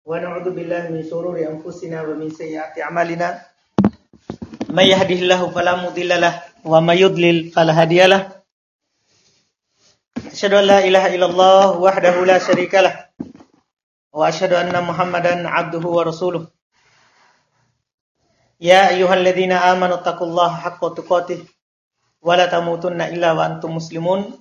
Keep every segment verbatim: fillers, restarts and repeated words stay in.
Wa na'udzu billahi min shururi anfusina wa min sayyiati a'malina. May yahdihillahu fala mudilla lahu wa may yudlil fala hadiya lahu. Asyhadu an la ilaha illallah wahdahu la syarika lahu wa asyhadu anna Muhammadan 'abduhu wa rasuluh. Ya ayyuhalladzina amanu taqullaha haqqa tuqatih wa la tamutunna illa wa antum muslimun.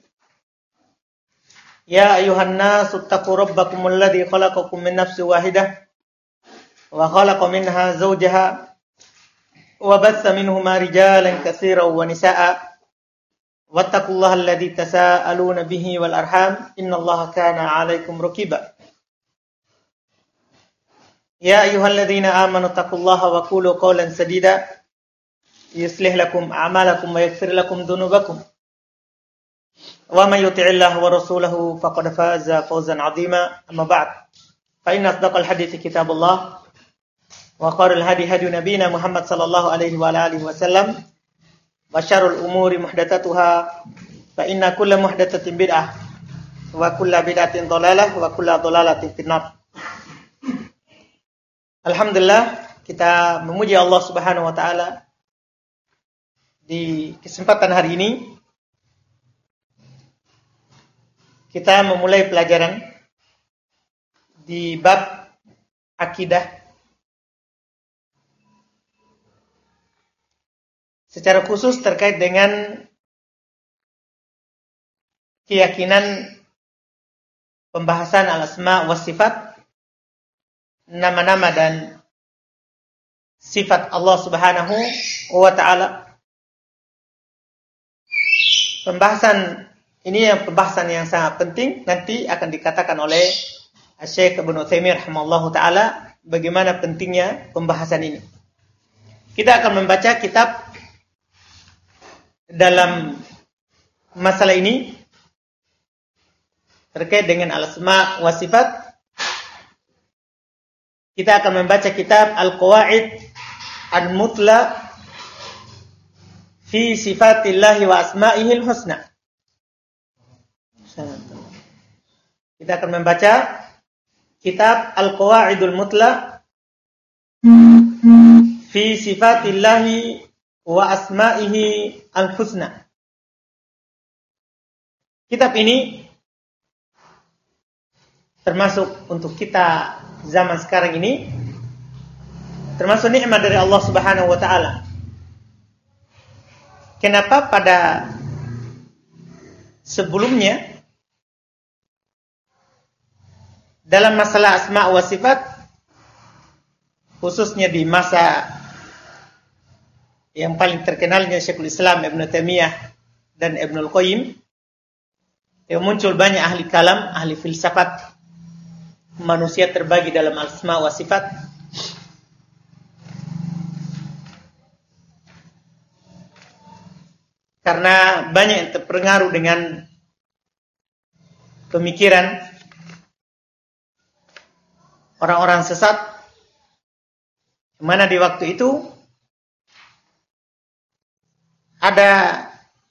Ya ayuhan nasu taqu rabbakum alladhi khalaqakum min nafsin wahidah wa khalaqa minha zawjaha wa batha minhuma rijalan katsiran wa nisaa'a wattaqullaha alladhi tasaaluna bihi wal arham innallaha kana 'alaykum raqiba. Ya ayyuhalladzina amanu taqullaha wa qulu qawlan sadida yuslih lakum a'malakum wa yaghfir lakum dhunubakum. Wa may yuti'illah wa rasulahu faqad faza fawzan 'azima. Amma ba'd. Fa inna asdaqal hadithi kitabullah wa khairul hadi hadi nabiyina Muhammad sallallahu alaihi wa alihi wasallam wa syarrul umuri muhdatsatuha fa inna kulla muhdatsatin bid'ah wa kulla bid'atin dhalalah wa kulla dhalalatin finnar. Alhamdulillah, kita memuji Allah Subhanahu wa taala di kesempatan hari ini. Kita memulai pelajaran di bab akidah secara khusus terkait dengan keyakinan pembahasan al-asma wa sifat, nama-nama dan sifat Allah Subhanahu wa taala. Pembahasan ini yang pembahasan yang sangat penting, nanti akan dikatakan oleh Syekh Ibnu Utsaimin rahimahullahu taala bagaimana pentingnya pembahasan ini. Kita akan membaca kitab dalam masalah ini terkait dengan al-asma wa sifat. Kita akan membaca kitab Al-Qawaid Al-Mutla fi Sifatillahi wa Asma'ihil Husna. Kita akan membaca kitab Al-Qawaidul Mutla fi Sifatillahi wa Asma'ihi Al-Husna. Kitab ini termasuk untuk kita zaman sekarang ini, termasuk nikmat dari Allah Subhanahu wa taala. Kenapa pada sebelumnya dalam masalah asma wa sifat, khususnya di masa yang paling terkenalnya Syekhul Islam Ibnu Taimiyah dan Ibnul Qayyim, yang muncul banyak ahli kalam, ahli filsafat, manusia terbagi dalam asma wa sifat. Karena banyak yang terpengaruh dengan pemikiran orang-orang sesat, mana di waktu itu ada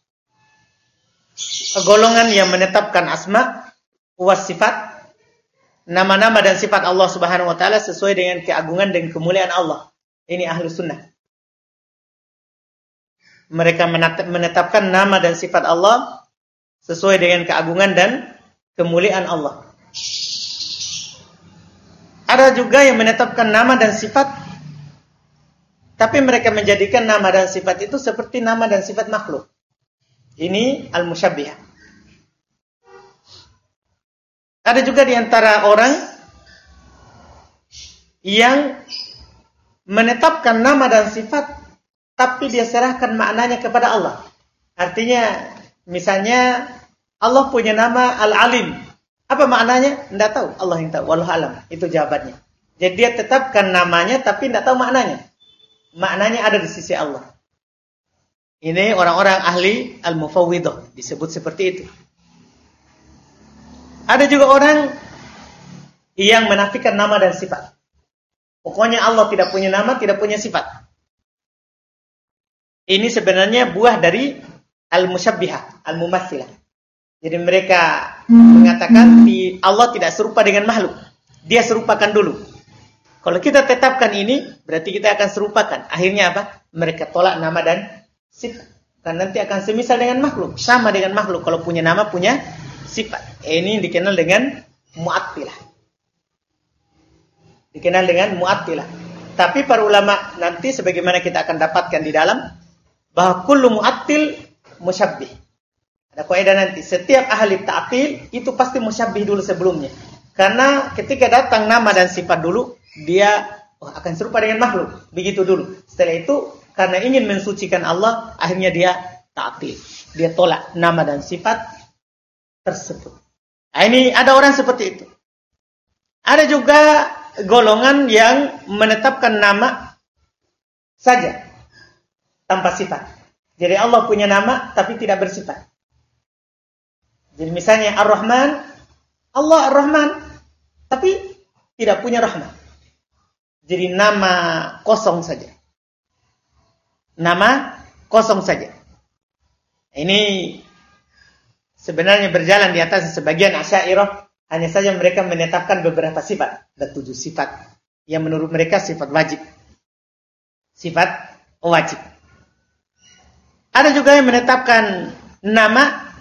golongan yang menetapkan asma wa sifat, nama-nama dan sifat Allah Subhanahu wa taala sesuai dengan keagungan dan kemuliaan Allah. Ini ahlu sunnah. Mereka menetapkan nama dan sifat Allah sesuai dengan keagungan dan kemuliaan Allah. Ada juga yang menetapkan nama dan sifat, tapi mereka menjadikan nama dan sifat itu seperti nama dan sifat makhluk. Ini al-musyabbihah. Ada juga di antara orang yang menetapkan nama dan sifat, tapi dia serahkan maknanya kepada Allah. Artinya, misalnya Allah punya nama Al-Alim. Apa maknanya? Tidak tahu. Allah yang tahu. Wallahu alam. Itu jawabannya. Jadi dia tetapkan namanya, tapi tidak tahu maknanya. Maknanya ada di sisi Allah. Ini orang-orang ahli al-mufawwidah, disebut seperti itu. Ada juga orang yang menafikan nama dan sifat. Pokoknya Allah tidak punya nama, tidak punya sifat. Ini sebenarnya buah dari al-musyabbihah, al-mumatsilah. Jadi mereka mengatakan Allah tidak serupa dengan makhluk. Dia serupakan dulu. Kalau kita tetapkan ini, berarti kita akan serupakan. Akhirnya apa? Mereka tolak nama dan sifat. Karena nanti akan semisal dengan makhluk. Sama dengan makhluk. Kalau punya nama, punya sifat. Ini dikenal dengan mu'attilah. Dikenal dengan mu'attilah. Tapi para ulama nanti sebagaimana kita akan dapatkan di dalam, bahwa kullu mu'attil musyabbih. Ada kaidah nanti. Setiap ahli ta'til itu pasti musyabbih dulu sebelumnya. Karena ketika datang nama dan sifat dulu, dia oh, akan serupa dengan makhluk. Begitu dulu. Setelah itu, karena ingin mensucikan Allah, akhirnya dia ta'til. Dia tolak nama dan sifat tersebut. Nah, ini ada orang seperti itu. Ada juga golongan yang menetapkan nama saja tanpa sifat. Jadi Allah punya nama tapi tidak bersifat. Jadi misalnya Ar-Rahman, Allah Ar-Rahman tapi tidak punya rahmat. Jadi nama kosong saja. Nama kosong saja. Ini sebenarnya berjalan di atas sebagian Asy'ariyah, hanya saja mereka menetapkan beberapa sifat. Ada tujuh sifat yang menurut mereka sifat wajib. Sifat wajib. Ada juga yang menetapkan nama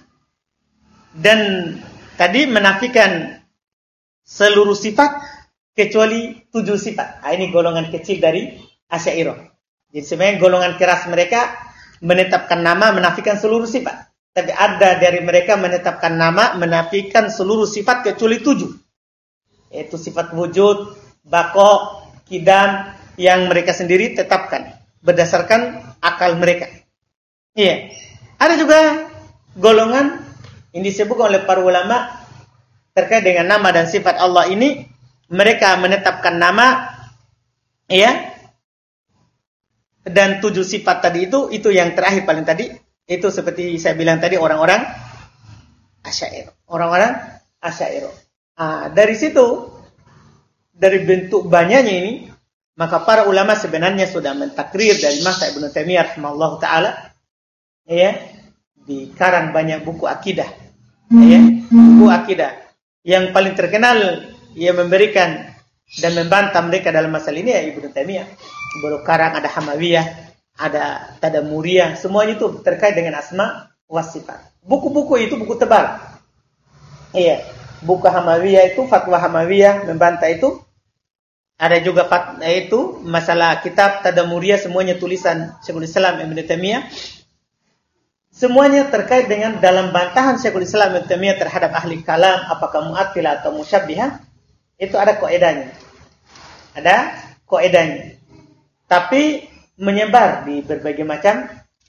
dan tadi menafikan seluruh sifat kecuali tujuh sifat. Nah, ini golongan kecil dari Asy'ariyah. Jadi sebenarnya golongan keras mereka menetapkan nama, menafikan seluruh sifat. Tapi ada dari mereka menetapkan nama, menafikan seluruh sifat kecuali tujuh. Yaitu sifat wujud, baqo, qidam yang mereka sendiri tetapkan berdasarkan akal mereka. Iya. Ada juga golongan yang disebutkan oleh para ulama terkait dengan nama dan sifat Allah ini, mereka menetapkan nama, ya, dan tujuh sifat tadi itu, itu yang terakhir paling tadi, itu seperti saya bilang tadi orang-orang Asy'ariyah, orang-orang Asy'ariyah. Ah, dari situ, dari bentuk banyaknya ini, maka para ulama sebenarnya sudah mentakrir dari masa Ibnu Taimiyah rahimahullah taala, ya, dikarang banyak buku akidah, ya, buku akidah yang paling terkenal yang memberikan dan membantah mereka dalam masalah ini ya Ibnu Taimiyah. Baru karang ada Hamawiyah, ada Tadamuriyah, semuanya itu terkait dengan asma wa sifat. Buku-buku itu buku tebal. Iya, buku Hamawiyah itu, fatwa Hamawiyah membantah itu. Ada juga fatwa itu masalah kitab Tadamuriyah, semuanya tulisan Syekhul Islam Ibnu Taimiyah. Semuanya terkait dengan dalam bantahan Syekhul Islam Ibnu Taimiyah terhadap ahli kalam, apakah mu'attilah atau musyabbihah, itu ada kaidahnya. Ada kaidahnya. Tapi menyebar di berbagai macam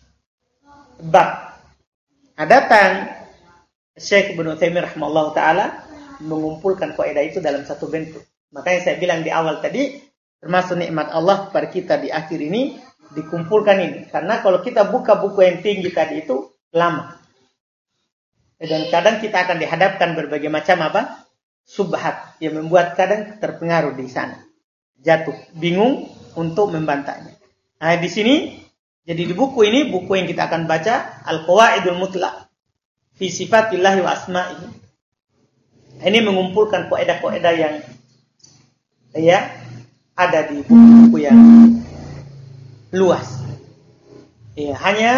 bab. Datang Syekh Ibnu Taimiyah rahimahullah taala mengumpulkan kaidah itu dalam satu bentuk. Makanya saya bilang di awal tadi, termasuk nikmat Allah kepada kita di akhir ini dikumpulkan ini. Karena kalau kita buka buku yang tinggi tadi itu lama. Dan kadang kita akan dihadapkan berbagai macam apa? Subhat yang membuat kadang terpengaruh di sana. Jatuh, bingung untuk membantahnya. Nah, di sini jadi di buku ini, buku yang kita akan baca Al-Qawaidul Mutlaq fi Sifatillahi wa Asma'ihi. Ini mengumpulkan kaidah-kaidah yang ya ada di buku-buku yang luas. Ya, hanya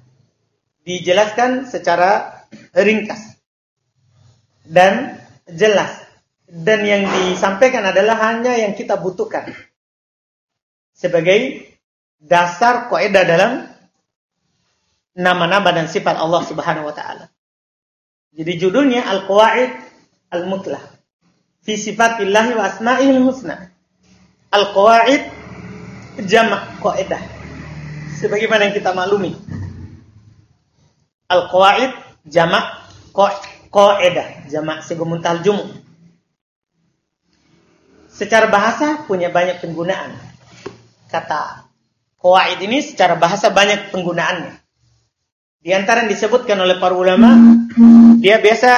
dijelaskan secara ringkas dan jelas. Dan yang disampaikan adalah hanya yang kita butuhkan sebagai dasar kaidah dalam nama-nama dan sifat Allah Subhanahu wa taala. Jadi judulnya Al-Qawaid Al-Mutlaq fi Sifatillahi wa Asma'ihil Husna. Al-Qawaid jamak kaidah. Sebagaimana yang kita maklumi. Al-Qawaid jamak kaidah, jamak segumuntal jumu. Secara bahasa punya banyak penggunaan. Kata qawaid ini secara bahasa banyak penggunaannya. Di antara yang disebutkan oleh para ulama, dia biasa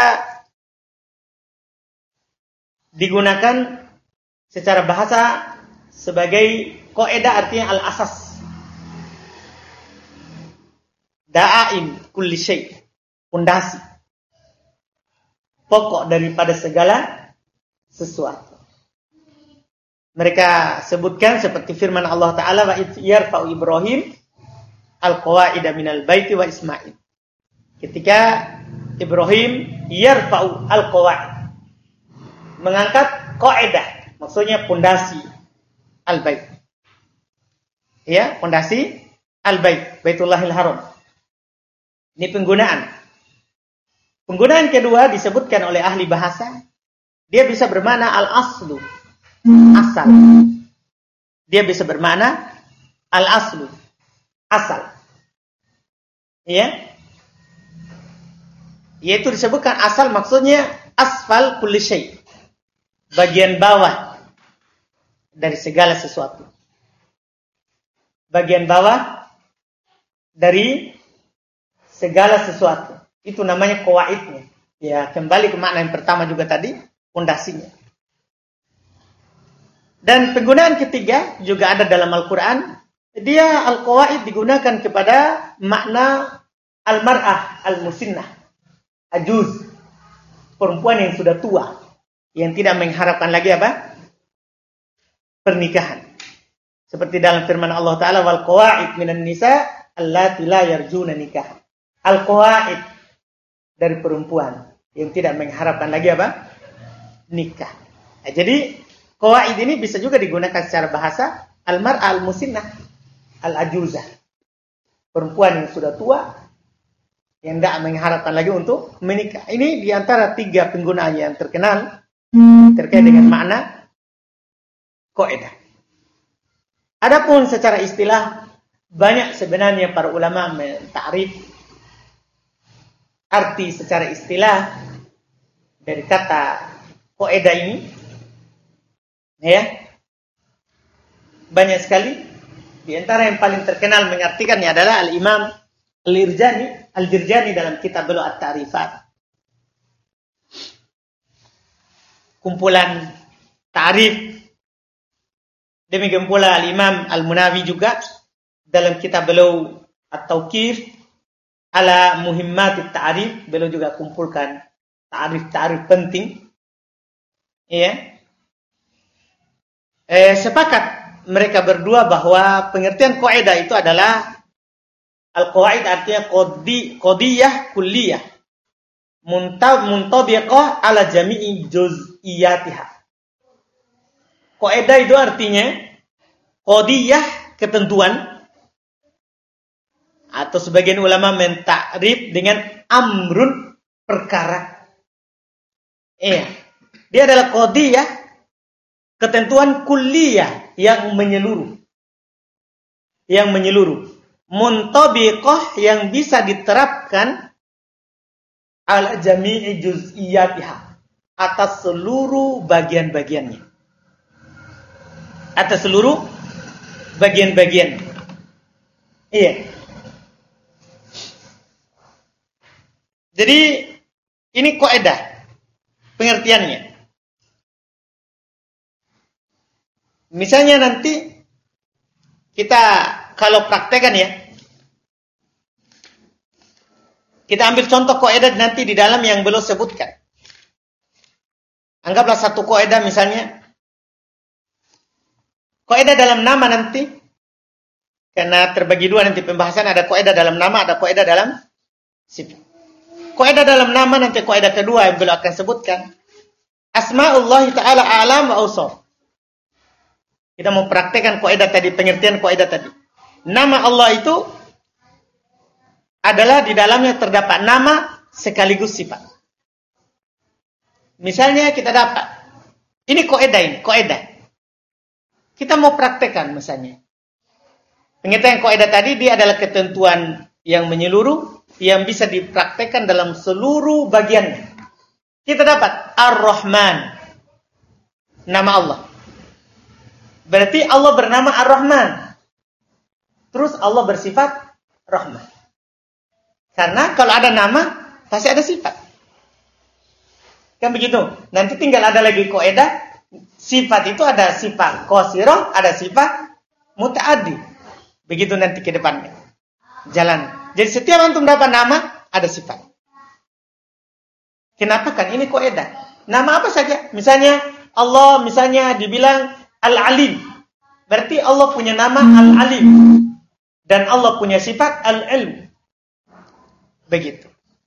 digunakan secara bahasa sebagai kaidah, artinya al-asas. Da'aim kulli syai', pondasi. Pokok daripada segala sesuatu. mereka sebutkan seperti firman Allah Ta'ala, wa yarfa'u Ibrahim al-qawaida minal baiti wa Ismail. Ketika Ibrahim yarfa'u al-qawaid, mengangkat qaidah, maksudnya pondasi al-bait. Ya, pondasi al-bait, Baitullahil Haram. Ini penggunaan. Penggunaan kedua disebutkan oleh ahli bahasa, dia bisa bermakna al-aslu, asal. Dia bisa bermakna al-aslu, asal. Ya. Yaitu disebutkan asal maksudnya asfal kulli syai', bagian bawah dari segala sesuatu. Bagian bawah dari segala sesuatu. Itu namanya qawaidnya. Ya, kembali ke makna yang pertama juga tadi, pondasinya. Dan penggunaan ketiga juga ada dalam Al-Quran. Dia al-qawaid digunakan kepada makna al-mar'ah al-musinnah, ajuz, perempuan yang sudah tua, yang tidak mengharapkan lagi apa? Pernikahan. Seperti dalam firman Allah Ta'ala, wal qawaid minan nisa allati la yarjuna nikah. Al-qawaid dari perempuan yang tidak mengharapkan lagi apa? Nikah. Nah, jadi qawaid ini bisa juga digunakan secara bahasa al-mar'a al-musinnah, al-ajuzah, perempuan yang sudah tua yang tidak mengharapkan lagi untuk menikah. Ini diantara tiga penggunaan yang terkenal terkait dengan makna qaidah. Adapun secara istilah, banyak sebenarnya para ulama mentarif arti secara istilah dari kata qaidah ini. Ya, banyak sekali. Di antara yang paling terkenal mengartikannya adalah Al-Imam Al-Irjani, Al-Jirjani dalam kitab beliau At-Ta'rifat. Kumpulan ta'rif. Demikian pula Al-Imam Al-Munawi juga dalam kitab beliau At-Tawqif ala Muhimmatit Ta'rif, beliau juga kumpulkan ta'rif-ta'rif penting. Ya. Eh, sepakat mereka berdua bahwa pengertian qaidah itu adalah al-qawaid artinya qadi qadiyah kulliyah muntab muntabiqah ala jami'i juz'iyatiha. Qaidah itu artinya qadiyah, ketentuan, atau sebagian ulama mentakrif dengan amrun, perkara. Iya, dia adalah qadiyah, ketentuan kulliyah yang menyeluruh. Yang menyeluruh. Muntabiqah yang bisa diterapkan ala jami'i juz'iyatiha, atas seluruh bagian-bagiannya. Atas seluruh bagian-bagian. Iya. Jadi ini kaidah pengertiannya. Misalnya nanti kita kalau praktekan ya, kita ambil contoh kaidah nanti di dalam yang belum sebutkan. Anggaplah satu kaidah misalnya, kaidah dalam nama nanti, karena terbagi dua nanti pembahasan, ada kaidah dalam nama, ada kaidah dalam sifat. Kaidah dalam nama nanti kaidah kedua yang belum akan sebutkan. Asma'ullah Ta'ala a'lam wa awsaf. Kita mau praktekkan kaidah tadi, pengertian kaidah tadi. Nama Allah itu adalah di dalamnya terdapat nama sekaligus sifat. Misalnya kita dapat, ini kaidah ini, kaidah. Kita mau praktekkan misalnya. Pengertian kaidah tadi dia adalah ketentuan yang menyeluruh, yang bisa dipraktekkan dalam seluruh bagiannya. Kita dapat Ar-Rahman, nama Allah. Berarti Allah bernama Ar-Rahman. Terus Allah bersifat Rahman. Karena kalau ada nama, pasti ada sifat. Kan begitu. Nanti tinggal ada lagi kaidah. Sifat itu ada sifat qasirah, ada sifat muta'addi. Begitu nanti ke depannya. Jalan. Jadi setiap antum dapat nama, ada sifat. Kenapa kan? Ini kaidah. Nama apa saja. Misalnya Allah, misalnya dibilang Al-Alim. Berarti Allah punya nama Al-Alim. Dan Allah punya sifat Al-Ilm. Begitu.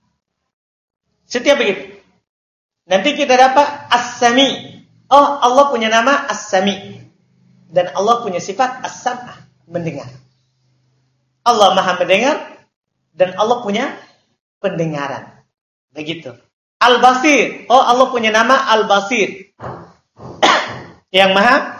Setiap begitu. Nanti kita dapat As-Sami. Oh, Allah punya nama As-Sami. Dan Allah punya sifat As-Sam'ah, mendengar. Allah Maha mendengar dan Allah punya pendengaran. Begitu. Al-Basir. Oh, Allah punya nama Al-Basir. Yang Maha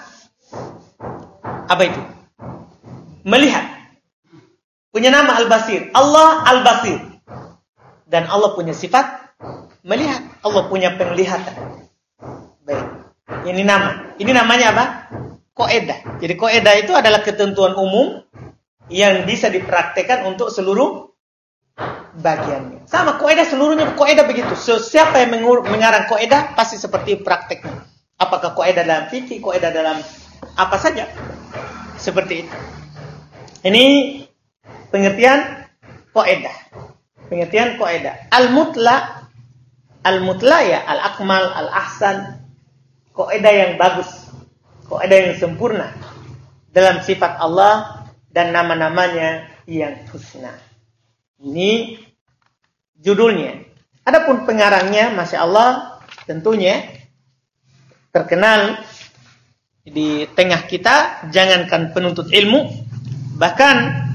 apa itu? Melihat. Punya nama Al-Basir. Allah Al-Basir. Dan Allah punya sifat melihat. Allah punya penglihatan. Baik. Ini nama. Ini namanya apa? Qaedah. Jadi qaedah itu adalah ketentuan umum yang bisa dipraktekkan untuk seluruh bagiannya. Sama qaedah seluruhnya qaedah begitu. So, siapa yang mengarang qaedah pasti seperti prakteknya. Apakah qaedah dalam fikih, qaedah dalam apa saja. Seperti itu. Ini pengertian qaedah. Pengertian qaedah. Al-mutla, al-mutla ya al-akmal, al-ahsan. Qaedah yang bagus. Qaedah yang sempurna dalam sifat Allah dan nama-namanya yang husna. Ini judulnya. Adapun pengarangnya, Masya Allah, tentunya terkenal di tengah kita. Jangankan penuntut ilmu, bahkan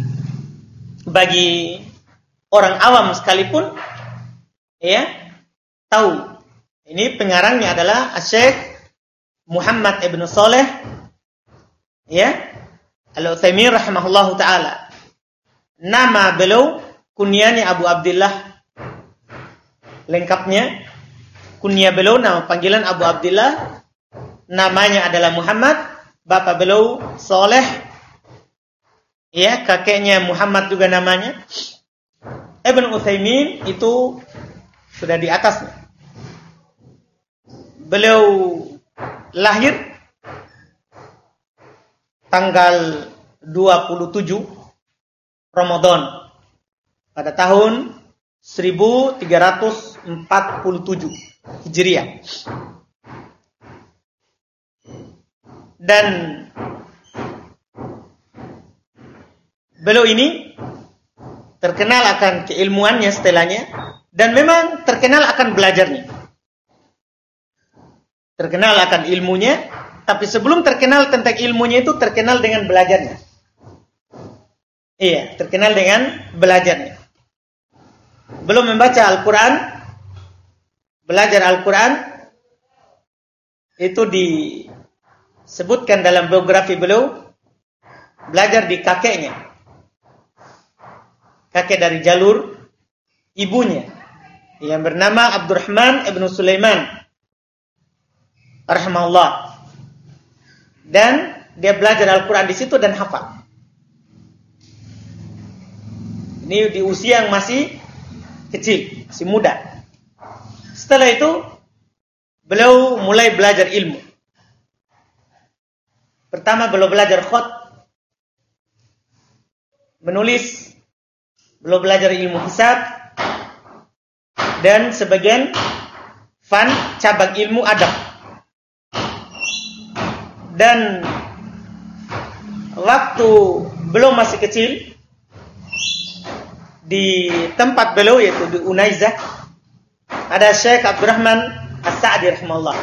bagi orang awam sekalipun, ya, tahu. Ini pengarangnya adalah Syekh Muhammad ibn Saleh, ya, Al-Utsaimin rahimahullahu taala. Nama beliau kunyanya Abu Abdullah. Lengkapnya kunya beliau, nama panggilan Abu Abdullah. Namanya adalah Muhammad. Bapak beliau Saleh. Ya, kakeknya Muhammad juga namanya. Ibn Utsaimin itu sudah di atasnya. Beliau lahir tanggal dua puluh tujuh Ramadan pada tahun seribu tiga ratus empat puluh tujuh Hijriah. Dan beliau ini terkenal akan keilmuannya setelahnya dan memang terkenal akan belajarnya. Terkenal akan ilmunya, tapi sebelum terkenal tentang ilmunya itu terkenal dengan belajarnya. Iya, terkenal dengan belajarnya. Belum membaca Al-Quran, belajar Al-Quran, itu disebutkan dalam biografi beliau, belajar di kakeknya. Kakek dari jalur ibunya, yang bernama Abdurrahman ibn Sulaiman rahimahullah. Dan dia belajar Al-Quran di situ dan hafal. Ini di usia yang masih kecil, masih muda. Setelah itu beliau mulai belajar ilmu. Pertama beliau belajar khot, menulis. Beliau belajar ilmu hisab dan sebagian fan cabang ilmu adab. Dan waktu beliau masih kecil, di tempat beliau yaitu di Unaizah, ada Syekh Abdurrahman As-Sa'di rahimahullah.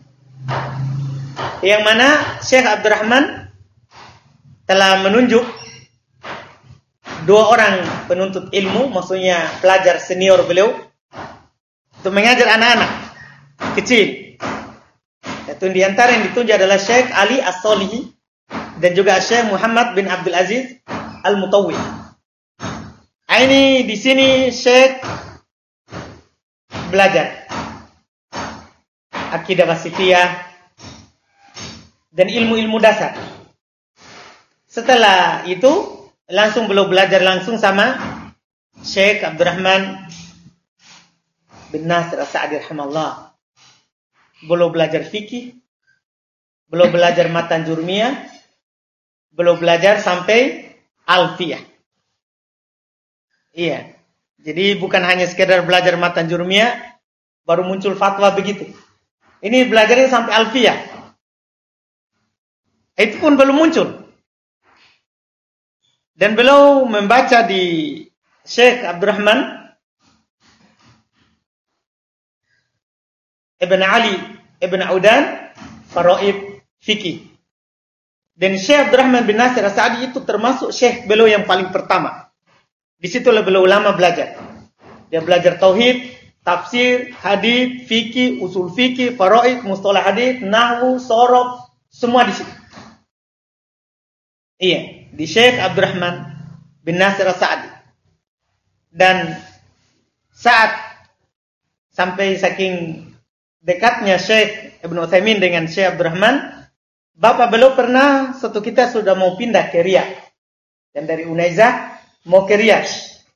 Yang mana Syekh Abdurrahman telah menunjuk dua orang penuntut ilmu, maksudnya pelajar senior beliau, untuk mengajar anak-anak kecil. Itu di antara yang ditunjuk adalah Syekh Ali As-Solihi dan juga Syekh Muhammad bin Abdul Aziz Al-Mutawwi. Ini di sini Syekh belajar akidah wasitiyah dan ilmu-ilmu dasar. Setelah itu langsung beliau belajar langsung sama Syekh Abdurrahman bin Nasir As-Sa'di rahimahullah. Beliau belajar fikih, beliau belajar matan jurmiyah, beliau belajar sampai alfiyah. Iya. Jadi bukan hanya sekedar belajar matan jurmiyah baru muncul fatwa begitu. Ini belajarnya sampai alfiyah. Itu pun belum muncul. Dan beliau membaca di Syekh Abdurrahman Ibn Ali Ibn Audan Faraid Fikih. Dan Syekh Abdurrahman bin Nasir As-Sa'di itu termasuk Syekh beliau yang paling pertama. Di situlah beliau lama belajar. Dia belajar tauhid, tafsir, hadis, fikih, usul fikih, faraid, mustalah hadis, nahwu, sorof, semua di situ. Iya, di Syekh Abdurrahman bin Nasir As-Sa'di. Dan saat sampai saking dekatnya Syekh Ibn Utsaimin dengan Syekh Abdurrahman, bapak beliau pernah satu kita sudah mau pindah ke Riyadh. Dan dari Unaizah mau ke Riyadh.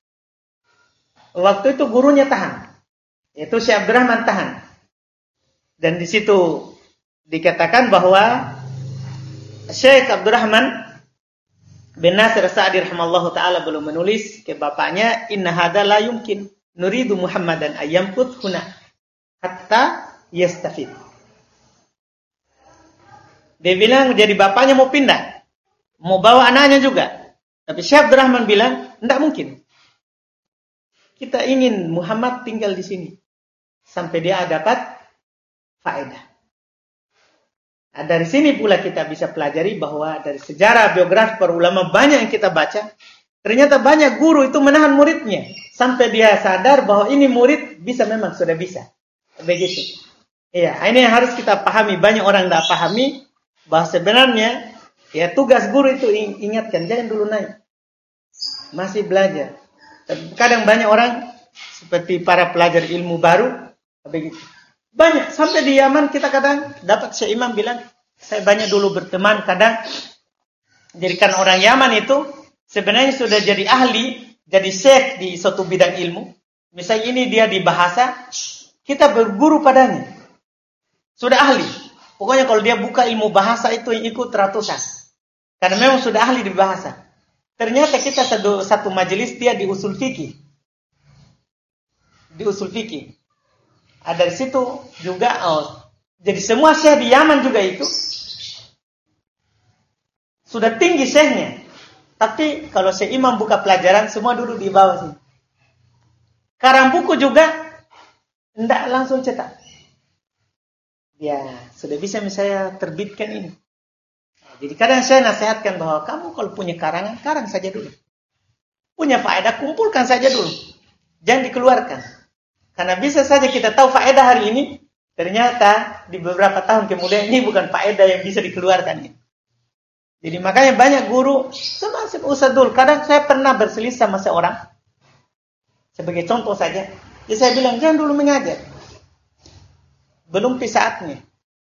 Waktu itu gurunya tahan. Yaitu Syekh Abdurrahman tahan. Dan di situ dikatakan bahwa Syekh Abdurrahman bin Nasir As-Sa'di rahimallahu taala belum menulis ke bapaknya, inna hadza la yumkin nuridu Muhammadan ayyamkut huna hatta yastafid. Dia bilang jadi bapaknya mau pindah, mau bawa anaknya juga. Tapi Syekh Abdurrahman bilang, enggak mungkin. Kita ingin Muhammad tinggal di sini sampai dia dapat faedah. Nah, dari sini pula kita bisa pelajari bahwa dari sejarah biografi para ulama banyak yang kita baca, ternyata banyak guru itu menahan muridnya sampai dia sadar bahwa ini murid bisa memang sudah bisa. Begitu. Iya, ini yang harus kita pahami. Banyak orang tidak pahami bahwa sebenarnya ya tugas guru itu ingatkan, jangan dulu naik. Masih belajar. Kadang banyak orang seperti para pelajar ilmu baru begitu. Banyak, sampai di Yaman kita kadang dapat Syekh Imam bilang, saya banyak dulu berteman, kadang jadikan orang Yaman itu sebenarnya sudah jadi ahli, jadi syekh di suatu bidang ilmu. Misalnya ini dia di bahasa, kita berguru padanya. Sudah ahli. Pokoknya kalau dia buka ilmu bahasa itu yang ikut ratusan. Karena memang sudah ahli di bahasa. Ternyata kita satu, satu majelis dia di usul fikih. Di usul fikih. Nah, dari situ juga, oh, jadi semua syekh di Yaman juga itu sudah tinggi syekhnya. Tapi kalau Syekh Imam buka pelajaran, semua duduk di bawah sini. Karang buku juga tidak langsung cetak. Ya, sudah bisa misalnya terbitkan ini. Jadi kadang saya nasihatkan bahwa kamu kalau punya karangan, karang saja dulu. Punya faedah, kumpulkan saja dulu. Jangan dikeluarkan. Karena bisa saja kita tahu faedah hari ini, ternyata di beberapa tahun kemudian ini bukan faedah yang bisa dikeluarkan. Jadi makanya banyak guru, termasuk Ustaz Dul, kadang saya pernah berselisih sama seorang, sebagai contoh saja, ya saya bilang jangan dulu mengajar, belum saatnya.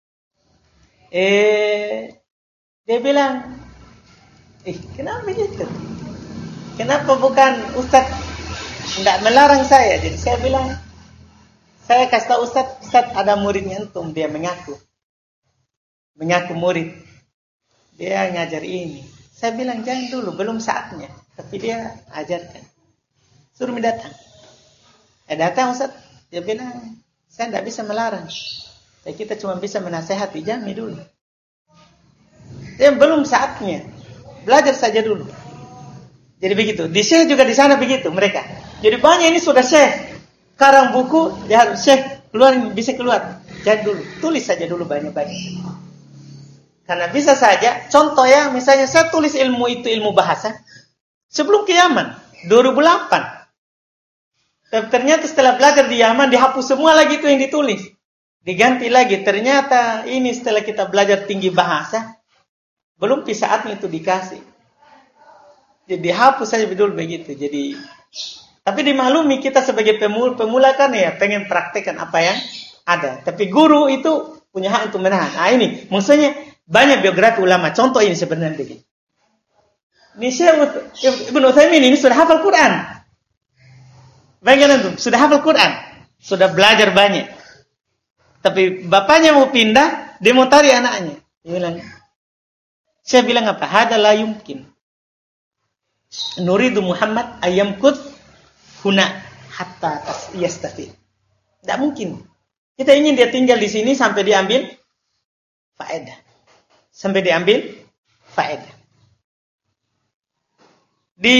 Eh, dia bilang, eh kenapa begitu? Kenapa bukan Ustaz tidak melarang saya? Jadi saya bilang, saya kasih tahu Ustaz, Ustaz ada muridnya antum, dia mengaku. Mengaku murid. Dia ngajar ini. Saya bilang jangan dulu, belum saatnya. Tapi dia ajarkan. Suruh datang. Eh datang Ustaz, dia bilang, saya tidak bisa melarang. Tapi kita cuma bisa menasehati, jangan dulu. Dia belum saatnya. Belajar saja dulu. Jadi begitu. Di Syekh juga di sana begitu mereka. Jadi banyak ini sudah Syekh. Karang buku, dia harus Syekh, keluar, bisa keluar. Jangan dulu, tulis saja dulu banyak-banyak. Karena bisa saja, contoh ya, misalnya saya tulis ilmu itu, ilmu bahasa, sebelum ke Yaman, dua ribu delapan. Tapi ternyata setelah belajar di Yaman, dihapus semua lagi itu yang ditulis. Diganti lagi, ternyata ini setelah kita belajar tinggi bahasa, belum saatnya itu dikasih. Jadi dihapus saja betul begitu, jadi... Tapi dimaklumi kita sebagai pemula, pemula kan ya pengen praktekkan apa yang ada. Tapi guru itu punya hak untuk menahan. Nah ini maksudnya banyak biografi ulama. Contoh ini sebenarnya begini. Ini Syekh Ibn Utsaimin ini sudah hafal Quran. Bagaimana tuh? Sudah hafal Quran. Sudah belajar banyak. Tapi bapaknya mau pindah, dia mau tarik anaknya. Dia bilang, saya bilang apa? Hada la yumkin. Nuridu Muhammad ayyamkut huna hatta yastafid. Tidak mungkin. Kita ingin dia tinggal di sini sampai diambil faedah. sampai diambil faedah. Di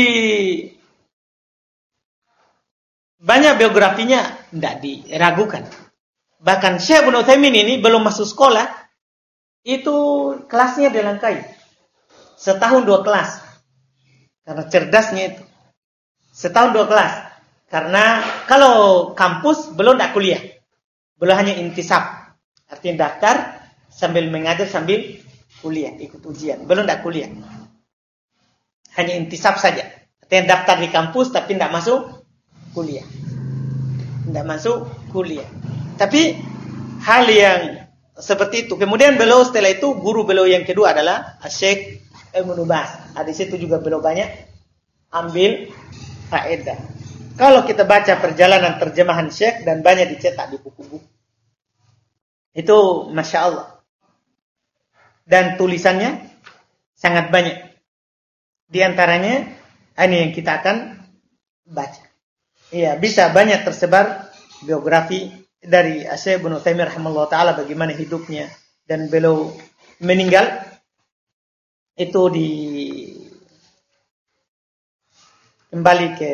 banyak biografinya tidak diragukan. Bahkan Syekh Ibnu Utsaimin ini belum masuk sekolah, itu kelasnya dilengkapi. Setahun dua kelas. Karena cerdasnya itu. Setahun dua kelas. Karena kalau kampus belum tidak kuliah. Belum hanya intisab. Artinya daftar sambil mengajar sambil kuliah, ikut ujian. Belum tidak kuliah. Hanya intisab saja. Artinya daftar di kampus tapi tidak masuk kuliah. Tidak masuk kuliah. Tapi hal yang seperti itu. Kemudian beliau setelah itu guru beliau yang kedua adalah Syekh Ibnu Baz. Di situ juga beliau banyak ambil faedah. Kalau kita baca perjalanan terjemahan Syekh dan banyak dicetak di buku-buku. Itu Masya Allah. Dan tulisannya sangat banyak. Di antaranya ini yang kita akan baca. Iya, bisa banyak tersebar biografi dari Syekh Ibnu Utsaimin rahimahullah taala bagaimana hidupnya dan beliau meninggal itu di kembali ke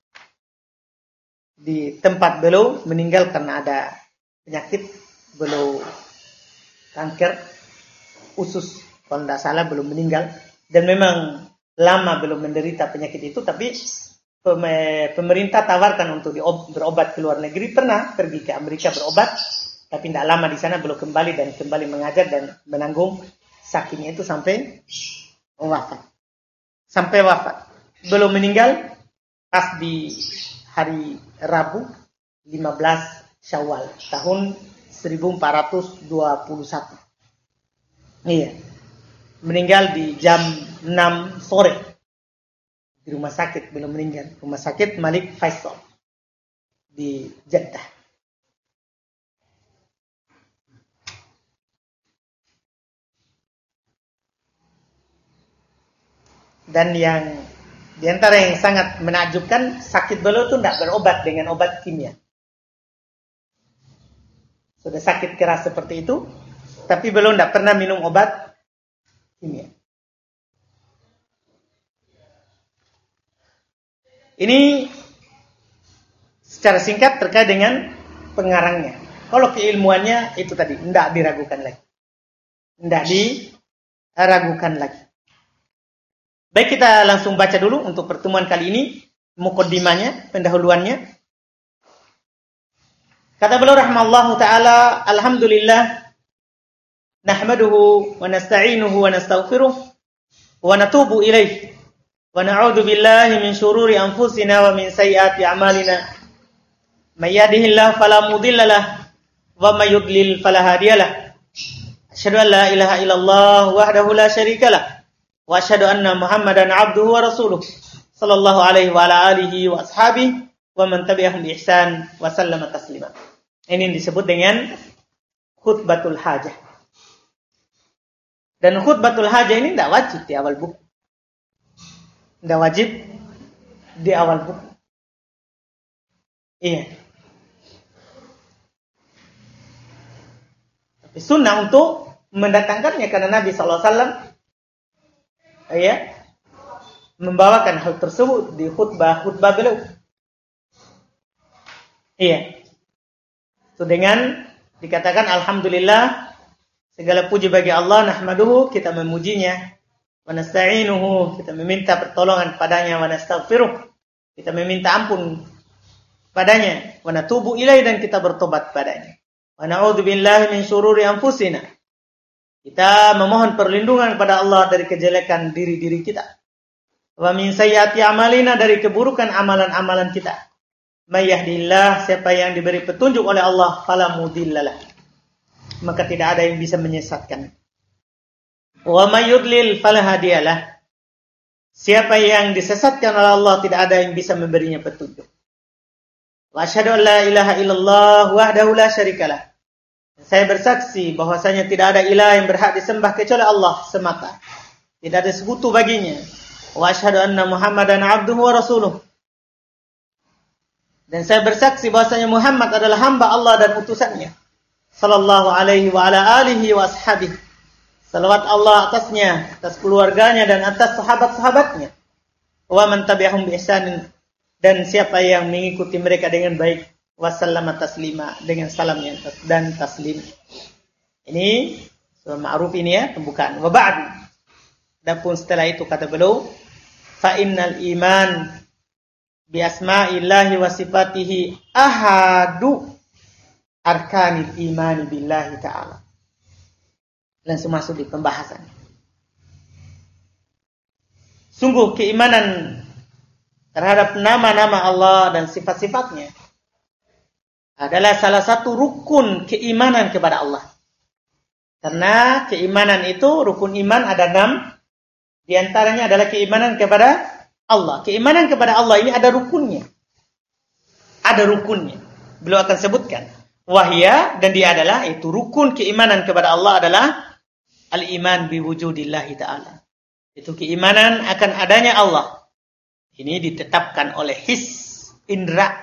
di tempat beliau meninggal karena ada penyakit, beliau kanker usus kalau tidak salah, belum meninggal dan memang lama belum menderita penyakit itu, tapi pemerintah tawarkan untuk berobat ke luar negeri, pernah pergi ke Amerika berobat, tapi tidak lama di sana belum kembali dan kembali mengajar dan menanggung sakitnya itu sampai wafat. Sampai wafat. Belum meninggal pas di hari Rabu lima belas Syawal tahun seribu empat ratus dua puluh satu. Iya. Meninggal di jam enam sore. Di rumah sakit belum meninggal. Rumah sakit Malik Faisal di Jeddah. Dan yang di antara yang sangat menakjubkan, sakit beliau itu tidak berobat dengan obat kimia. Sudah sakit keras seperti itu, tapi beliau tidak pernah minum obat kimia. Ini secara singkat terkait dengan pengarangnya. Kalau keilmuannya itu tadi tidak diragukan lagi. Tidak diragukan lagi. Baik, kita langsung baca dulu untuk pertemuan kali ini mukaddimahnya, pendahuluannya. Kata beliau rahimallahu taala, alhamdulillah nahmaduhu wa nasta'inuhu wa nastaghfiruh wa natubu ilaih. Wa na'udzu billahi min syururi anfusina wa min sayyiati a'malina. May yahdihillahu fala mudilla lahu wa may yudlil fala hadiya lahu. Asyhadu an la ilaha illallah wahdahu la syarika lahu wa asyhadu anna Muhammadan 'abduhu wa rasuluh sallallahu alaihi wa ala alihi wa ashabihi wa man tabi'ahum bi ihsan wa sallama taslima. Ini disebut dengan khutbatul hajah. Dan khutbatul hajah ini tidak wajib di awal buku. Tidak wajib di awal buku. Iya. Tapi sunnah untuk mendatangkannya karena Nabi sallallahu alaihi wasallam iya, membawakan hal tersebut di khutbah-khutbah beliau. Iya. So, dengan dikatakan alhamdulillah, segala puji bagi Allah, nahmaduhu, kita memujinya. Wa nasta'inuhu, kita meminta pertolongan padanya, wa nastaghfiruh, kita meminta ampun padanya, wa natubu ilaihi, dan kita bertobat padanya. Wa na'udzu billahi min syururi anfusina, kita memohon perlindungan kepada Allah dari kejelekan diri-diri kita. Wa min sayyiati a'malina, dari keburukan amalan-amalan kita. May yahdihillah, siapa yang diberi petunjuk oleh Allah, fala mudhillalah, maka tidak ada yang bisa menyesatkan. Wa may yudlil fala hadiyalah, siapa yang disesatkan oleh Allah tidak ada yang bisa memberinya petunjuk. Wa asyhadu an la ilaha illallah wahdahu la syarikalah, saya bersaksi bahwasanya tidak ada ilah yang berhak disembah kecuali Allah semata, tidak ada sekutu baginya. Wa asyhadu anna Muhammadan 'abduhu wa rasuluh, dan saya bersaksi bahwasanya Muhammad adalah hamba Allah dan utusannya, sallallahu alaihi wa ala alihi wa ashabihi, salawat Allah atasnya, atas keluarganya dan atas sahabat-sahabatnya. Wa man tabi'ahum bi ihsanin, dan siapa yang mengikuti mereka dengan baik, wasallama taslima, dengan salam yang dan taslim. Ini surah Ma'ruf ini ya, pembukaan. Wa ba'du. Adapun setelah itu kata beliau, fa innal iman bi asma'illahi wa sifatihi ahadu arkanil imani billahi ta'ala. Langsung masuk di pembahasan. Sungguh keimanan terhadap nama-nama Allah dan sifat-sifatnya adalah salah satu rukun keimanan kepada Allah. Karena keimanan itu, rukun iman ada enam. Di antaranya adalah keimanan kepada Allah. Keimanan kepada Allah ini ada rukunnya. Ada rukunnya. Beliau akan sebutkan. Wahya, dan dia adalah, itu rukun keimanan kepada Allah adalah al-iman biwujudillahi ta'ala. Itu keimanan akan adanya Allah. Ini ditetapkan oleh his, indra,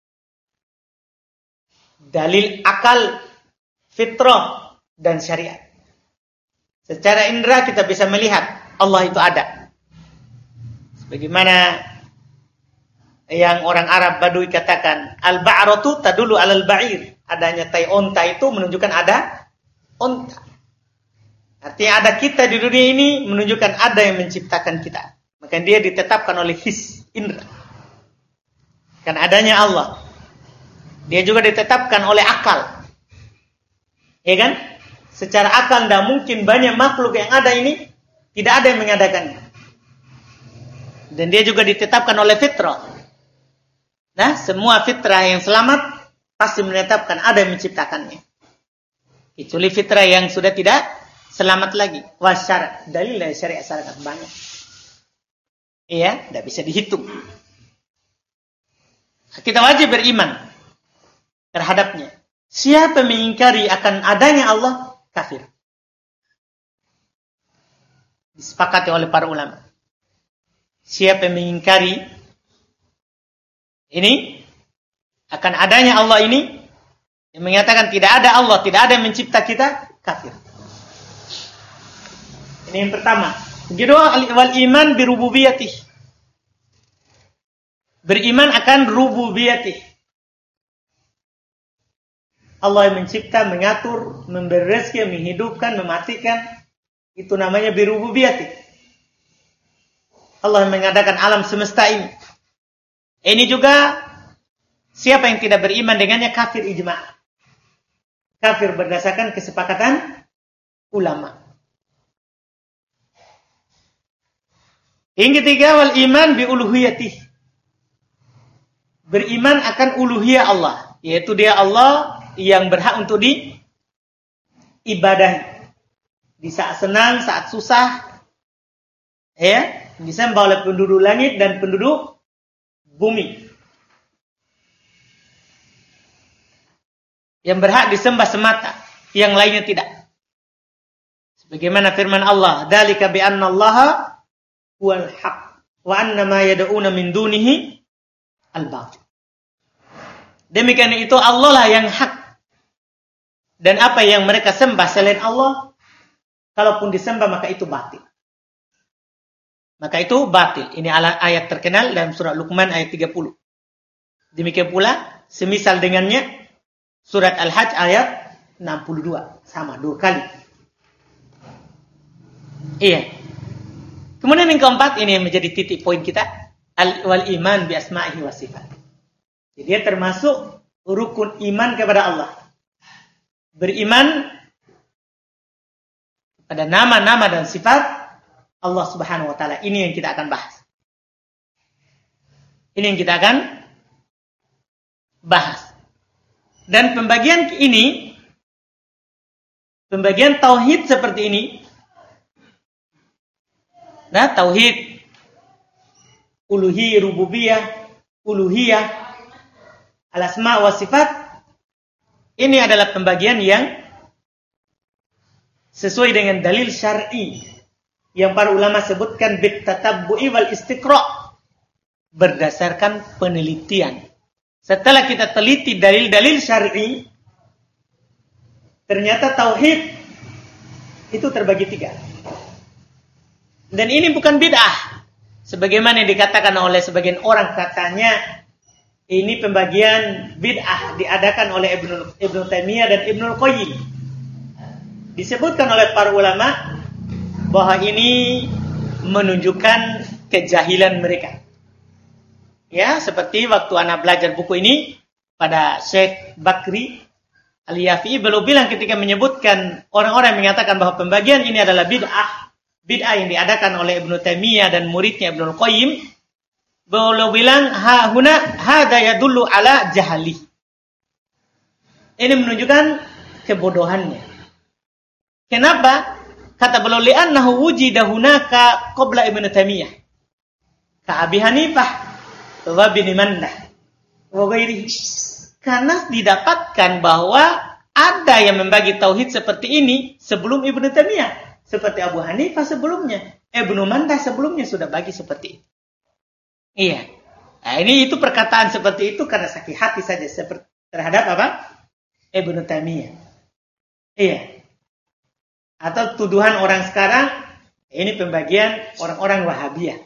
dalil akal, fitrah, dan syariat. Secara indra kita bisa melihat Allah itu ada. Sebagaimana yang orang Arab Badui katakan, al-ba'ratu tadulu alal ba'ir. Adanya tai onta itu menunjukkan ada onta. Artinya ada kita di dunia ini menunjukkan ada yang menciptakan kita. Maka dia ditetapkan oleh his, indra. Kan adanya Allah. Dia juga ditetapkan oleh akal. Ya kan? Secara akal tidak mungkin banyak makhluk yang ada ini tidak ada yang mengadakannya. Dan dia juga ditetapkan oleh fitrah. Nah, semua fitrah yang selamat pasti menetapkan ada yang menciptakannya. Kecuali fitrah yang sudah tidak selamat lagi. Wasyarat, dalil dari syariat sangat banyak. Iya, tidak bisa dihitung. Kita wajib beriman terhadapnya. Siapa mengingkari akan adanya Allah, kafir. Disepakati oleh para ulama. Siapa yang mengingkari ini akan adanya Allah ini, yang mengatakan tidak ada Allah, tidak ada yang mencipta kita, kafir. Ini yang pertama. Kedua, wal iman bi rububiyatih. Beriman akan rububiyatih. Allah yang mencipta, mengatur, memberi rezeki, menghidupkan, mematikan. Itu namanya bi rububiyatih. Allah yang mengadakan alam semesta ini. Ini juga siapa yang tidak beriman dengannya kafir ijma'. Kafir berdasarkan kesepakatan ulama. Yang ketiga, wal iman bi uluhiyatih. Beriman akan uluhiyah Allah, yaitu dia Allah yang berhak untuk diibadahi. Di saat senang, saat susah, ya, disembah oleh penduduk langit dan penduduk bumi. Yang berhak disembah semata, yang lainnya tidak. Sebagaimana firman Allah, "Dzalika bi anna Allaha huwal haq wa anna ma yad'una min dunihi al-batil." Demikian itu Allah lah yang hak. Dan apa yang mereka sembah selain Allah, kalaupun disembah maka itu batil. Maka itu batil. Ini ayat terkenal dalam surah Luqman ayat tiga puluh. Demikian pula semisal dengannya surat Al-Hajj ayat enam puluh dua. Sama dua kali. Iya. Kemudian yang keempat, ini yang menjadi titik poin kita, al-wal iman bi asma'ihi wa sifat. Jadi dia termasuk rukun iman kepada Allah. Beriman pada nama-nama dan sifat Allah Subhanahu wa taala. Ini yang kita akan bahas. Ini yang kita akan bahas. Dan pembagian ini, pembagian tauhid seperti ini, nah, tauhid uluhiyah, rububiyah, uluhiyah, al-asma wa sifat, ini adalah pembagian yang sesuai dengan dalil syar'i yang para ulama sebutkan bit tatabbu'i wal istiqra', berdasarkan penelitian. Setelah kita teliti dalil-dalil syar'i, ternyata tauhid itu terbagi tiga. Dan ini bukan bid'ah. Sebagaimana yang dikatakan oleh sebagian orang, katanya ini pembagian bid'ah diadakan oleh Ibnu Ibnu Taimiyah dan Ibnu Qayyim. Disebutkan oleh para ulama bahwa ini menunjukkan kejahilan mereka. Ya, seperti waktu anak belajar buku ini pada Syekh Bakri Al-Yafi, beliau bilang ketika menyebutkan orang-orang yang mengatakan bahwa pembagian ini adalah bid'ah, bid'ah yang diadakan oleh Ibnu Taimiyah dan muridnya Ibnu Qayyim, beliau bilang ha huna hada yadullu ala jahli. Ini menunjukkan kebodohannya. Kenapa? Kata beliau, li'annahu wujida hunaka qabla Ibnu Taimiyah ka Abi Hanifah wa Ibnu Mandah wa ghairihi. Karena didapatkan bahwa ada yang membagi tauhid seperti ini sebelum Ibnu Taimiyah, seperti Abu Hanifah sebelumnya, Ibnu Mandah sebelumnya sudah bagi seperti itu. Iya. Nah, ini itu perkataan seperti itu karena sakit hati saja seperti terhadap apa? Ibnu Taimiyah. Iya. Atau tuduhan orang sekarang ini pembagian orang-orang Wahabiyah.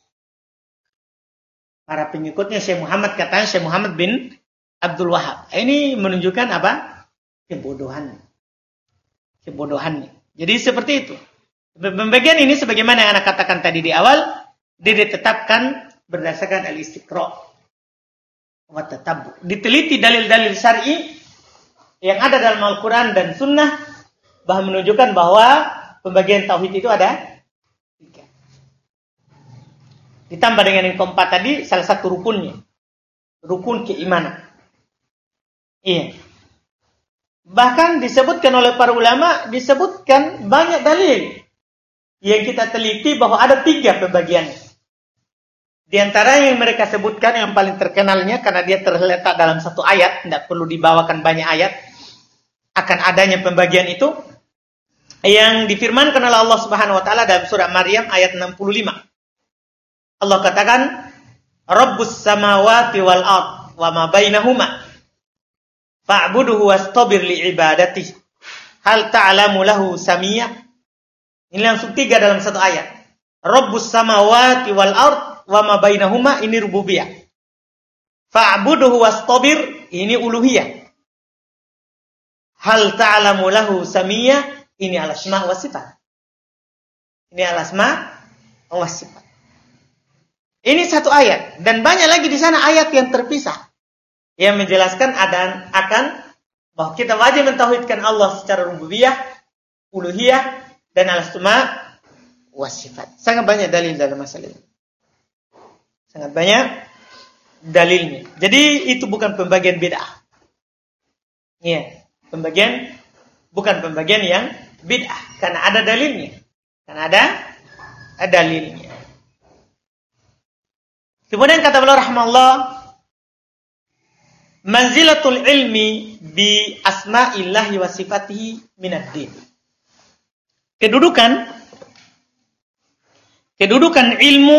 Para pengikutnya Syekh Muhammad, katanya Syekh Muhammad bin Abdul Wahab. Ini menunjukkan apa? Kebodohan. Kebodohannya. Jadi seperti itu. Pembagian ini sebagaimana yang anak katakan tadi di awal, dia ditetapkan berdasarkan al-istiqra' wa tatabbu'. Diteliti dalil-dalil syar'i yang ada dalam Al-Qur'an dan Sunnah bahwa menunjukkan bahwa pembagian tauhid itu ada tiga. Ditambah dengan yang keempat tadi, salah satu rukunnya. Rukun keimanan. Iya. Bahkan disebutkan oleh para ulama, disebutkan banyak dalil yang kita teliti bahwa ada tiga pembagiannya. Di antara yang mereka sebutkan yang paling terkenalnya, karena dia terletak dalam satu ayat, tidak perlu dibawakan banyak ayat, akan adanya pembagian itu, yang difirmankan oleh Allah Subhanahu Wa Taala dalam surah Maryam ayat enam puluh lima. Allah katakan, Rabbus samawati wal ard wa ma bainahuma fa'buduhu wastabir li'ibadatihi hal ta'lamu lahu samiyya. Ini langsung tiga dalam satu ayat. Rabbus samawati wal ard wa ma bainahuma, ini rububiyah. Fa'buduhu wastabir, ini uluhiyah. Hal ta'lamu lahu samiyya, ini al-asma wa sifat. Ini al-asma wa sifat. Ini satu ayat, dan banyak lagi di sana ayat yang terpisah yang menjelaskan ada akan bahwa kita wajib mentauhidkan Allah secara rububiyah, uluhiyah, dan al-asma wa sifat. Sangat banyak dalil dalam masalah ini. Sangat banyak dalilnya. Jadi itu bukan pembagian bid'ah. Iya, pembagian bukan pembagian yang bid'ah karena ada dalilnya. Karena ada, ada dalilnya. Kemudian kata beliau rahimahullah, manzilatul ilmi bi asma'illahi wa sifatihi minad din. Kedudukan kedudukan ilmu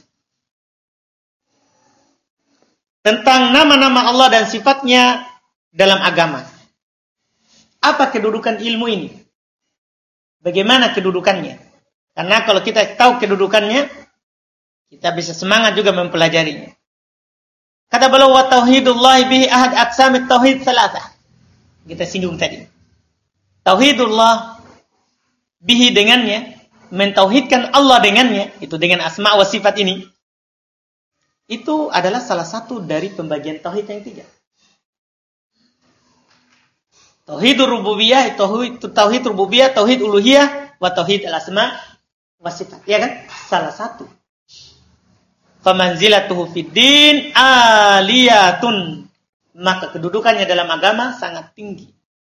tentang nama-nama Allah dan sifatnya dalam agama. Apa kedudukan ilmu ini? Bagaimana kedudukannya? Karena kalau kita tahu kedudukannya, kita bisa semangat juga mempelajarinya. Kata beliau, wa tauhidullah bihi ahad aqsamit tauhid salasah. Kita singgung tadi. Tauhidullah bihi dengannya, mentauhidkan Allah dengannya, itu dengan asma wa sifat ini, itu adalah salah satu dari pembagian tauhid yang tiga. Tauhidur rububiyah, tauhid tauhid rububiyah, tauhid uluhiyah, wa tauhid al-asma wa sifat. Ya kan? Salah satu. Famanzilatuhu fid din aliyatun, maka kedudukannya dalam agama sangat tinggi.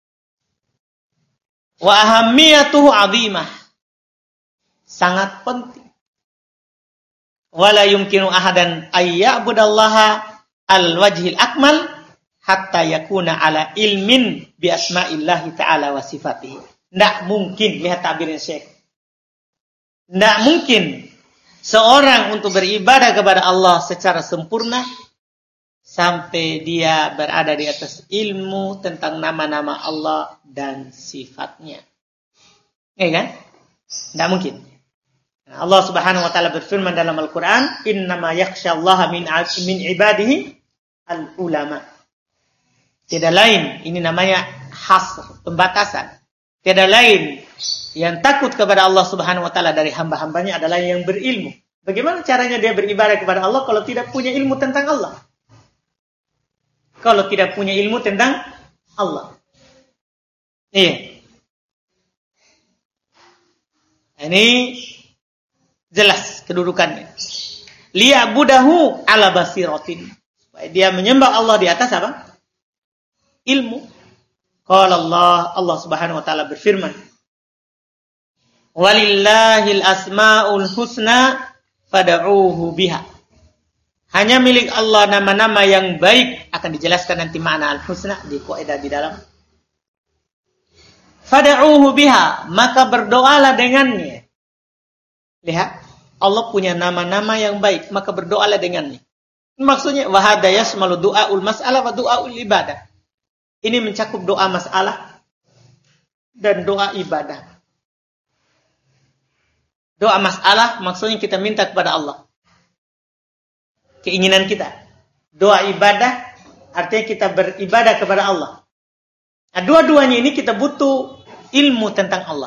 Wa ahammiyatuhu 'azimah, sangat penting. Wala yumkinu ahadan ayya'budallaha al-wajhil akmal hatta yakuna ala ilmin bi asma'illahi ta'ala wa sifatihi. Tidak mungkin, lihat tabirin Syekh. Tidak mungkin seorang untuk beribadah kepada Allah secara sempurna sampai dia berada di atas ilmu tentang nama-nama Allah dan sifatnya. Ya kan? Tidak mungkin. Allah Subhanahu wa taala berfirman dalam Al-Qur'an, "Innama yakhsyallaha min min ibadihi al-ulama." Tidak lain, ini namanya hasr, pembatasan. Tidak lain yang takut kepada Allah Subhanahu wa taala dari hamba-hambanya adalah yang berilmu. Bagaimana caranya dia beribadah kepada Allah kalau tidak punya ilmu tentang Allah? Kalau tidak punya ilmu tentang Allah. Iya. Ini jelas kedudukannya. Liya'budahu ala basiratin. Supaya dia menyembah Allah di atas apa? Ilmu. Qala Allah, Allah Subhanahu wa taala berfirman, "Walillahil asmaul husna fad'uuhu biha." Hanya milik Allah nama-nama yang baik, akan dijelaskan nanti makna al-husna di kaidah di dalam. Fad'uuhu biha, maka berdoalah dengannya. Lihat, Allah punya nama-nama yang baik, maka berdoalah dengannya. Maksudnya wa hadza yashmalu du'aul mas'alah wa du'aul ibadah. Ini mencakup doa masalah dan doa ibadah. Doa masalah maksudnya kita minta kepada Allah keinginan kita. Doa ibadah artinya kita beribadah kepada Allah. Nah, dua-duanya ini kita butuh ilmu tentang Allah.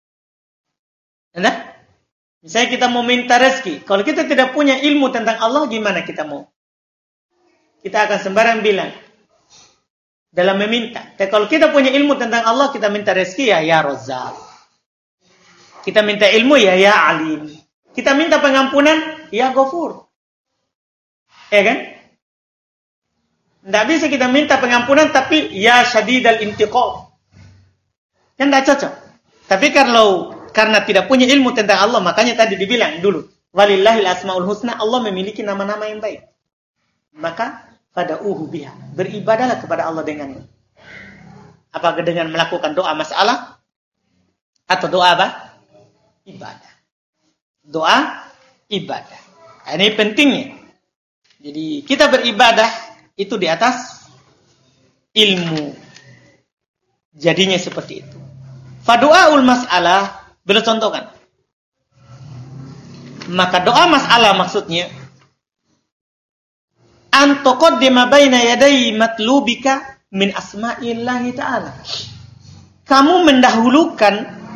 Nah, misalnya kita mau minta rezeki, kalau kita tidak punya ilmu tentang Allah, gimana kita mau? Kita akan sembarang bilang dalam meminta. Tapi kalau kita punya ilmu tentang Allah, kita minta rezeki ya ya Razzaq. Kita minta ilmu ya ya Alim. Kita minta pengampunan ya Ghafur. Ya kan? Tidak bisa kita minta pengampunan tapi ya Syadidal Intiqam. Kan tidak cocok. Tapi kalau karena tidak punya ilmu tentang Allah, makanya tadi dibilang dulu, walillahil asmaul husna, Allah memiliki nama-nama yang baik. Maka fad'uuhu biha, beribadahlah kepada Allah dengannya. Apakah dengan melakukan doa masalah atau doa apa? Ibadah. Doa ibadah. Ini pentingnya. Jadi kita beribadah itu di atas ilmu. Jadinya seperti itu. Fadu'aul mas'alah, beliau contohkan. Maka doa masalah maksudnya antaqaddima baina yaday matlubika min asma'illahi ta'ala. Kamu mendahulukan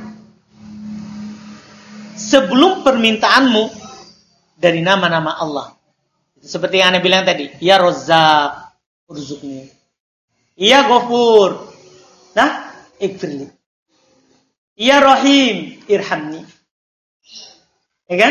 sebelum permintaanmu dari nama-nama Allah. Seperti yang Anda bilang tadi, ya Razzaq, urzuqni. Ya Ghafur, nah, ikfirli. Ya Rahim, irhamni. Ya kan?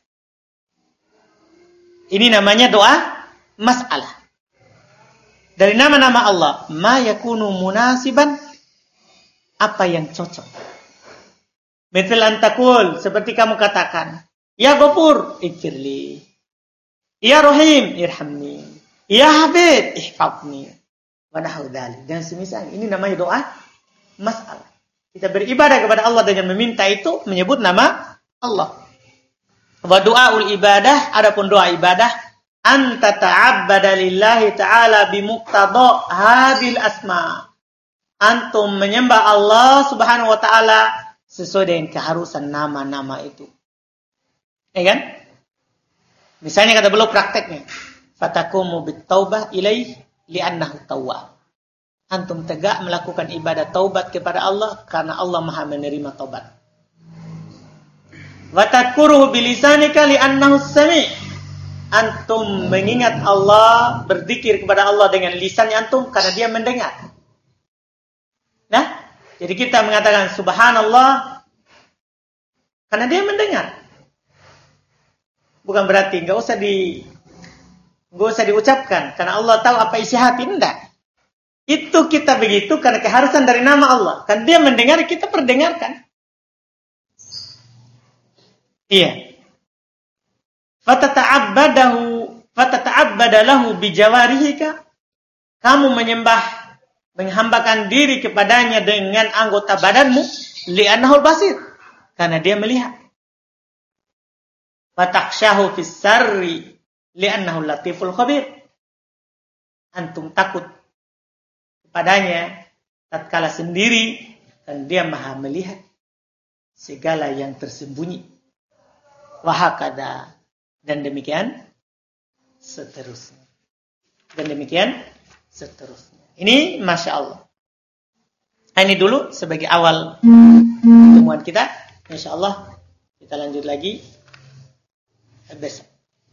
Ini namanya doa masalah. Dari nama-nama Allah, ma yakunu munasiban, apa yang cocok. Mithal antakul, seperti kamu katakan, ya Ghafur, ikfirli. Ya Rahim, irhamni. Ya Habib, ihfadni. Wa nahu dzalik. Dan semisal ini namanya doa masalah. Kita beribadah kepada Allah dengan meminta itu menyebut nama Allah. Wa du'aul ibadah, adapun doa ibadah, anta ta'abbada lillahi ta'ala bimuqtada hadhil asma. Antum menyembah Allah Subhanahu wa taala sesuai dengan keharusan nama-nama itu. Ya kan? Misalnya kata beliau prakteknya, fatakumu bitaubah ilaih li'annahu tawwab. Antum tegak melakukan ibadah taubat kepada Allah karena Allah Maha menerima taubat. Wa tadhkuruhu bilisanika li'annahu sami'. Antum mengingat Allah, berzikir kepada Allah dengan lisannya antum karena dia mendengar. Nah, jadi kita mengatakan subhanallah karena dia mendengar. Bukan berarti enggak usah di enggak usah diucapkan karena Allah tahu apa isi hati, enggak. Itu kita begitu karena keharusan dari nama Allah. Kan dia mendengar, kita perdengarkan. Iya. Fatata'abbadahu fatata'abbadalahu bijawarihika. Kamu menyembah, menghambakan diri kepadanya dengan anggota badanmu li'annahul basir. Karena dia melihat. Fatakhshahu fis sarri li'annahu latiful khabir. Antum takut kepadanya tatkala sendiri dan dia Maha melihat. segala yang tersembunyi. Wahakada, dan demikian seterusnya. Dan demikian seterusnya. Ini Masya Allah. Ini dulu sebagai awal pertemuan kita. Insya Allah kita lanjut lagi besok.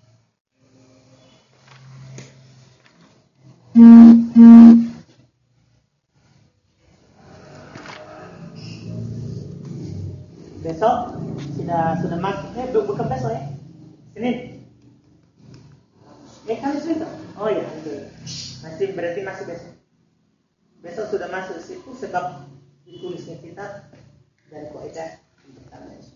Besok sudah sudah masuk. Eh, bukan besok ya? Senin. Eh, kali Senin. Oh ya, masih berarti masih besok. Besok sudah masuk situ sebab ditulisnya kitab dan kaidah pertama.